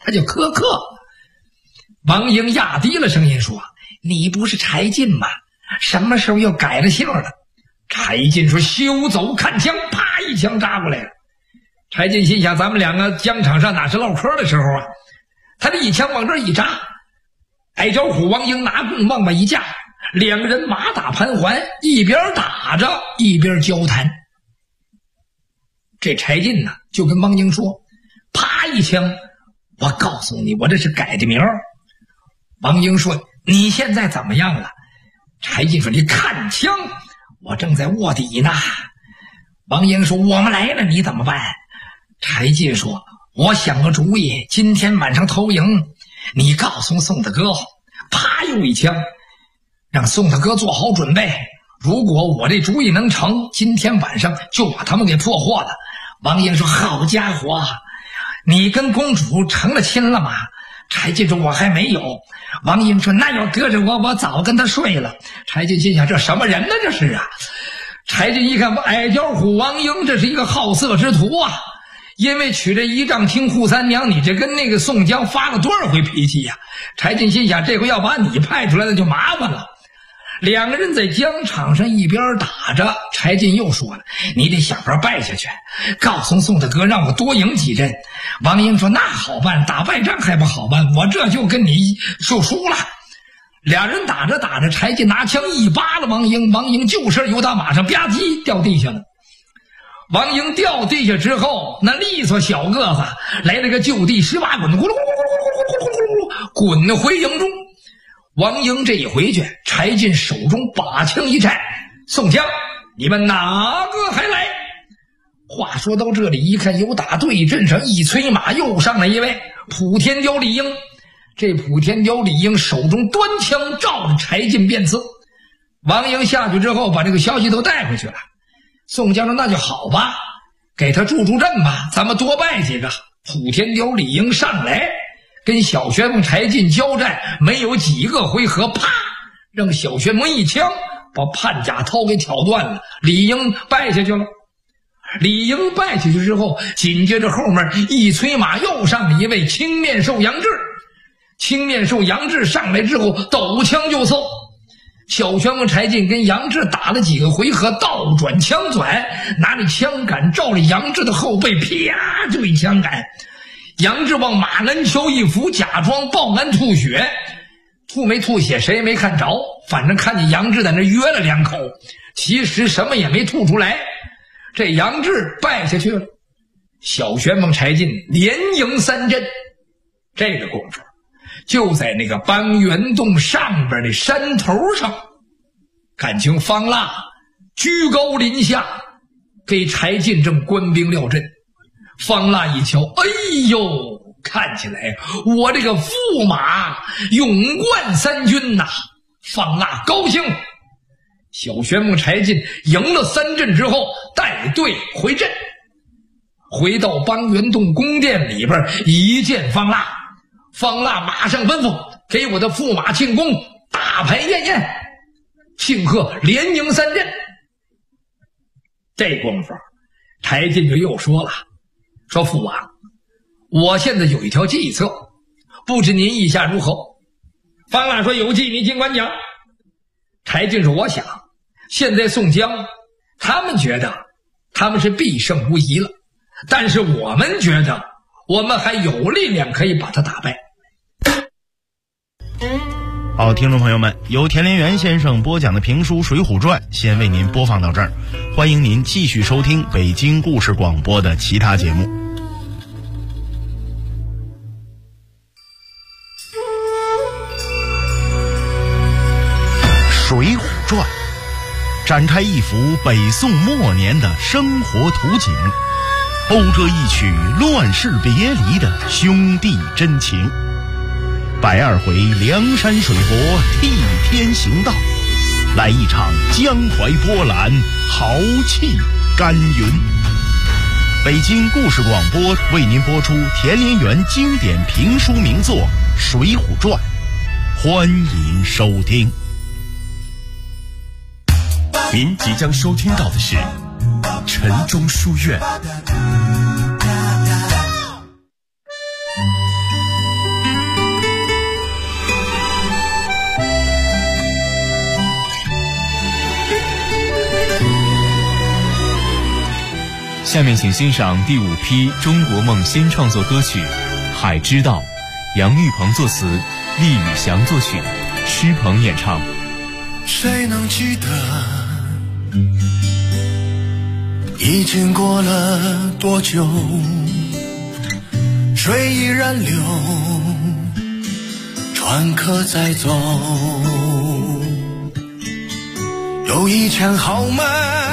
他叫苛刻。王英压低了声音说：“你不是柴进吗？什么时候又改了姓了？”柴进说：“休走，看枪！”啪，一枪扎过来了。柴进心想：咱们两个疆场上哪是唠嗑的时候啊？他这一枪往这一扎，矮脚虎王英拿棍往外一架，两个人马打盘桓，一边打着一边交谈。这柴进呢，就跟王英说：“啪一枪，我告诉你，我这是改的名儿。”王英说：“你现在怎么样了？”柴进说：“你看枪，我正在卧底呢。”王英说：“我们来了，你怎么办？”柴进说：“我想个主意，今天晚上偷营，你告诉宋大哥，啪又一枪，让宋大哥做好准备。如果我这主意能成，今天晚上就把他们给破获了。”王英说：“好家伙，你跟公主成了亲了吗？”柴进说：“我还没有。”王英说：“那要搁着我早跟他睡了。”柴进心想：这什么人呢？这是啊！柴进一看，矮脚虎王英这是一个好色之徒啊！因为娶这一丈青扈三娘，你这跟那个宋江发了多少回脾气呀？柴进心想，这回要把你派出来那就麻烦了。两个人在疆场上一边打着，柴进又说了：“你得想法败下去，告诉宋大哥让我多赢几阵。”王英说：“那好办，打败仗还不好办，我这就跟你就输了。”俩人打着打着，柴进拿枪一扒了王英，王英就身由打马上吧唧掉地下了。王英掉地下之后，那利索小个子来了个就地18滚，咕噜咕噜咕噜咕噜咕噜滚回营中。王英这一回去，柴进手中把枪一颤：“宋江，你们哪个还来？”话说到这里，一看有打对阵上一催马，又上来一位普天雕李应。这普天雕李应手中端枪照着柴进便刺。王英下去之后，把这个消息都带回去了。宋江说：“那就好吧，给他助阵吧，咱们多败几个。”普天雕李应上来跟小旋风柴进交战，没有几个回合，啪，让小旋风一枪把判甲涛给挑断了，李应败下去了。李应败下去之后，紧接着后面一催马又上了一位青面兽杨志。青面兽杨志上来之后，抖枪就刺。小旋风柴进跟杨志打了几个回合，倒转枪转，拿着枪杆照着杨志的后背，啪就一枪杆。杨志往马鞍桥一扶，假装爆鞍吐血，吐没吐血谁也没看着，反正看见杨志在那约了2口，其实什么也没吐出来。这杨志败下去了。小旋风柴进连赢3阵。这个功夫就在那个邦元洞上边的山头上，感情方腊居高临下给柴进正官兵料阵。方腊一瞧，哎呦，看起来我这个驸马勇冠3军呐！方腊高兴。小旋风柴进赢了3阵之后，带队回阵，回到邦元洞宫殿里边，一见方腊，方腊马上吩咐给我的驸马庆功，大排宴宴，庆贺连赢3阵。这功夫柴进就又说了，说父王，我现在有一条计策，不知您意下如何？方腊说有计，你尽管讲。柴进说，我想现在宋江他们觉得他们是必胜无疑了，但是我们觉得我们还有力量可以把他打败。 好，听众朋友们，由田连元先生播讲的评书《水浒传》先为您播放到这儿，欢迎您继续收听北京故事广播的其他节目。《水浒传》展开一幅北宋末年的生活图景，讴歌一曲乱世别离的兄弟真情。120回梁山水泊替天行道，来一场江淮波澜，豪气干云。北京故事广播为您播出田连元经典评书名作《水浒传》，欢迎收听。 您即将收听到的是城中书院。 下面请欣赏第5批中国梦新创作歌曲《海之道》，杨玉鹏作词，厉宇翔作曲，施鹏演唱。 谁能记得已经过了多久，水依然流，船可再走，有一腔豪迈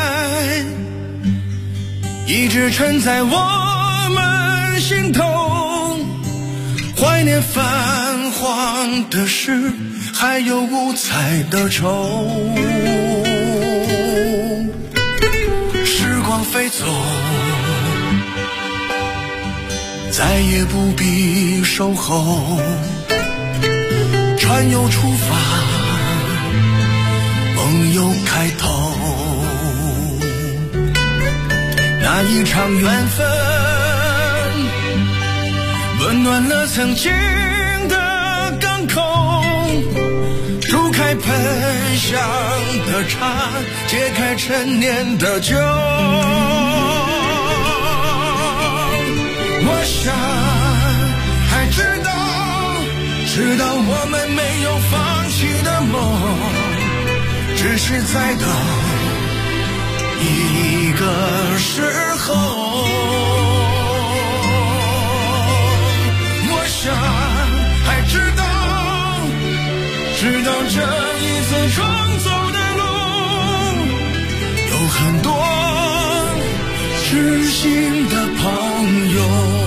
一直沉在我们心头，怀念泛黄的诗，还有五彩的愁。时光飞走，再也不必守候，船又出发，梦又开头。那一场缘分温暖了曾经的港口，煮开喷香的茶，解开陈年的酒。我想还知道我们没有放弃的梦，只是在等一个时候。我想还知道这一次重走的路，有很多知心的朋友。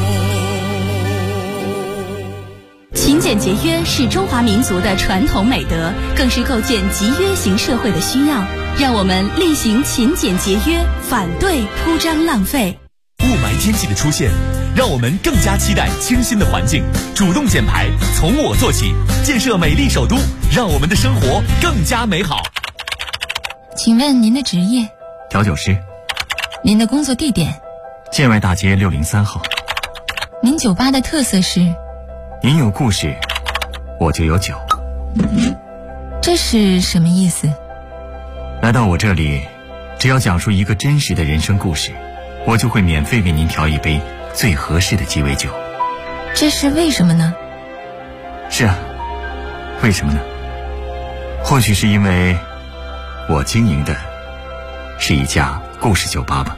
勤俭节约是中华民族的传统美德，更是构建集约型社会的需要。让我们厉行勤俭节约，反对铺张浪费。 雾霾天气的出现，让我们更加期待清新的环境。主动减排，从我做起，建设美丽首都，让我们的生活更加美好。 请问您的职业？ 调酒师。 您的工作地点？ 建外大街603号。 您酒吧的特色是？ 您有故事，我就有酒。 这是什么意思？ 来到我这里，只要讲述一个真实的人生故事，我就会免费为您调一杯最合适的鸡尾酒。 这是为什么呢？ 是啊，为什么呢？或许是因为我经营的是一家故事酒吧吧。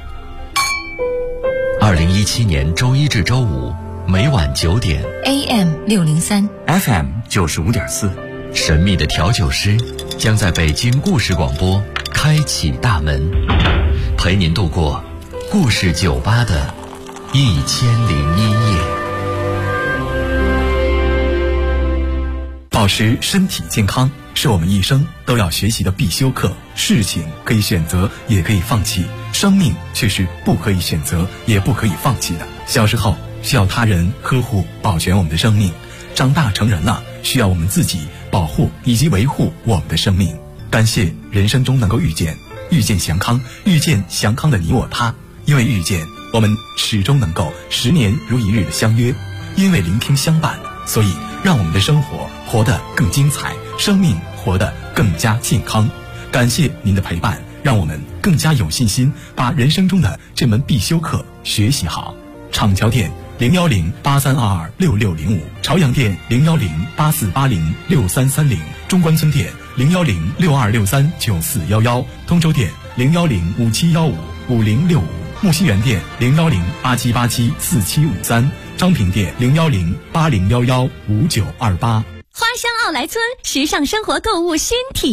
2017年周一至周五每晚9点 AM603 FM 95.4， 神秘的调酒师将在北京故事广播开启大门，陪您度过故事酒吧的1001夜。 保持身体健康是我们一生都要学习的必修课。事情可以选择，也可以放弃，生命却是不可以选择，也不可以放弃的。小时候需要他人呵护保全我们的生命，长大成人了，需要我们自己保护以及维护我们的生命。感谢人生中能够遇见祥康，遇见祥康的你我他。因为遇见，我们始终能够10年如一日的相约；因为聆听相伴，所以让我们的生活活得更精彩，生命活得更加健康。感谢您的陪伴，让我们更加有信心把人生中的这门必修课学习好。厂桥店01083226605，朝阳店01084806330，中关村店01062639411，通州店01057155065，木樨园店01087874753，张平店01080115928。 花乡奥莱村时尚生活购物新体